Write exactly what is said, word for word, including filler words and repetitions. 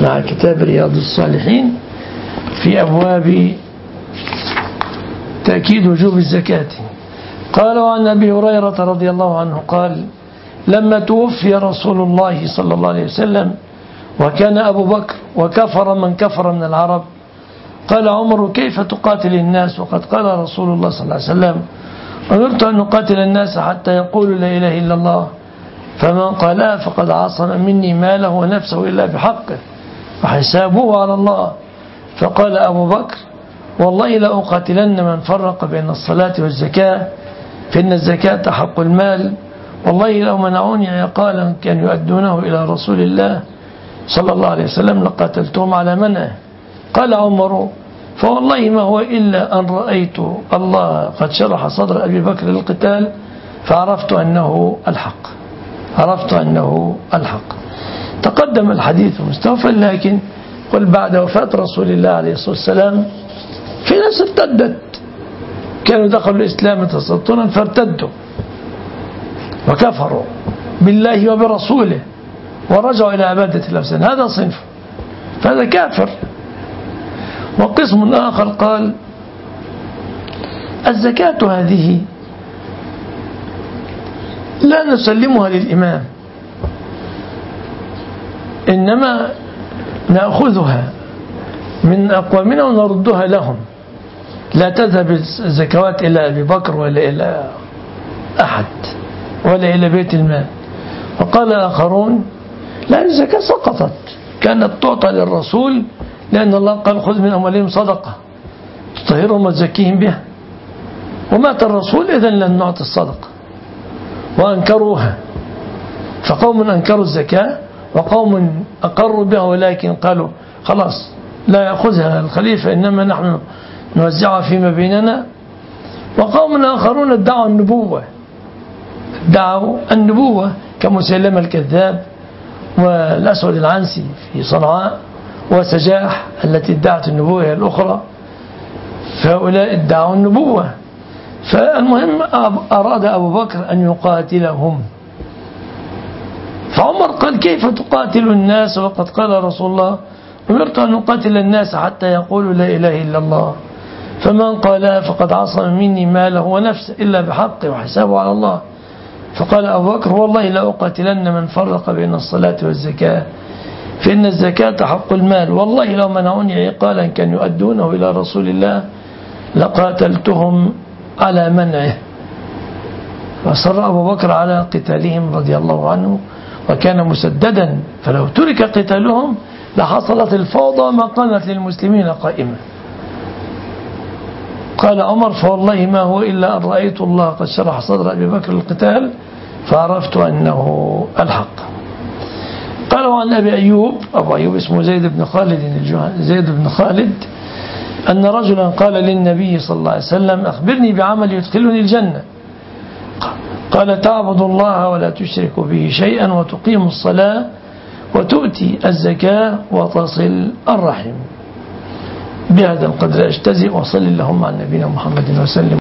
مع كتاب رياض الصالحين في أبواب تأكيد وجوب الزكاة. قال وعن أبي هريرة رضي الله عنه قال لما توفي رسول الله صلى الله عليه وسلم وكان أبو بكر وكفر من كفر من العرب قال عمر كيف تقاتل الناس وقد قال رسول الله صلى الله عليه وسلم أمرت أن نقاتل الناس حتى يقولوا لا إله إلا الله فمن قالها فقد عصم مني ماله ونفسه إلا بحقه وحسابه على الله. فقال أبو بكر والله لأقاتلن من فرق بين الصلاة والزكاة فإن الزكاة حق المال والله لو منعوني عقالا كان يؤدونه إلى رسول الله صلى الله عليه وسلم لقاتلتهم على منعه. قال عمر فوالله ما هو إلا أن رأيت الله قد شرح صدر أبي بكر للقتال فعرفت أنه الحق عرفت أنه الحق. تقدم الحديث مستوفى لكن قل بعد وفاة رسول الله عليه الصلاة والسلام في ناس ارتدت كانوا دخلوا الإسلام تسطنا فارتدوا وكفروا بالله وبرسوله ورجعوا إلى عبادة الأوثان هذا صنف فهذا كافر. وقسم آخر قال الزكاة هذه لا نسلمها للإمام إنما نأخذها من أقوامنا ونردها لهم لا تذهب الزكوات إلى أبي بكر ولا إلى أحد ولا إلى بيت المال. وقال آخرون لا الزكاة سقطت كانت تعطى للرسول لأن الله قال خذ من أموالهم صدقة تطهرهم وتزكيهم بها ومات الرسول إذن لن نعطي الصدقة وأنكروها. فقوم أنكروا الزكاة وقوم أقروا بها ولكن قالوا خلاص لا يأخذها الخليفة إنما نحن نوزعها فيما بيننا. وقوم آخرون ادعوا النبوة ادعوا النبوة كمسيلمة الكذاب والأسود العنسي في صنعاء وسجاح التي ادعت النبوة هي الأخرى فهؤلاء ادعوا النبوة. فالمهم أراد أبو بكر أن يقاتلهم فعمر قال كيف تقاتل الناس وقد قال رسول الله أمرت أن نقاتل الناس حتى يقولوا لا إله إلا الله فمن قالها فقد عصم مني ماله ونفسه إلا بحقه وحسابه على الله. فقال أبو بكر والله لا أقاتلن من فرق بين الصلاة والزكاة فإن الزكاة حق المال والله لو منعوني عقالا كان يؤدونه إلى رسول الله لقاتلتهم على منعه. فصر أبو بكر على قتالهم رضي الله عنه وكان مسددا فلو ترك قتالهم لحصلت الفوضى ما كانت للمسلمين قائمة. قال عمر فوالله ما هو إلا أن رأيت الله قد شرح صدر أبي بكر القتال فعرفت أنه الحق. قال عن أبي أيوب أبو أيوب اسمه زيد بن خالد زيد بن خالد أن رجلا قال للنبي صلى الله عليه وسلم أخبرني بعمل يدخلني الجنة. قال تعبد الله ولا تشرك به شيئا وتقيم الصلاة وتؤتي الزكاة وتصل الرحم. بهذا القدر أجتزئ وصل اللهم على نبينا محمد وسلم.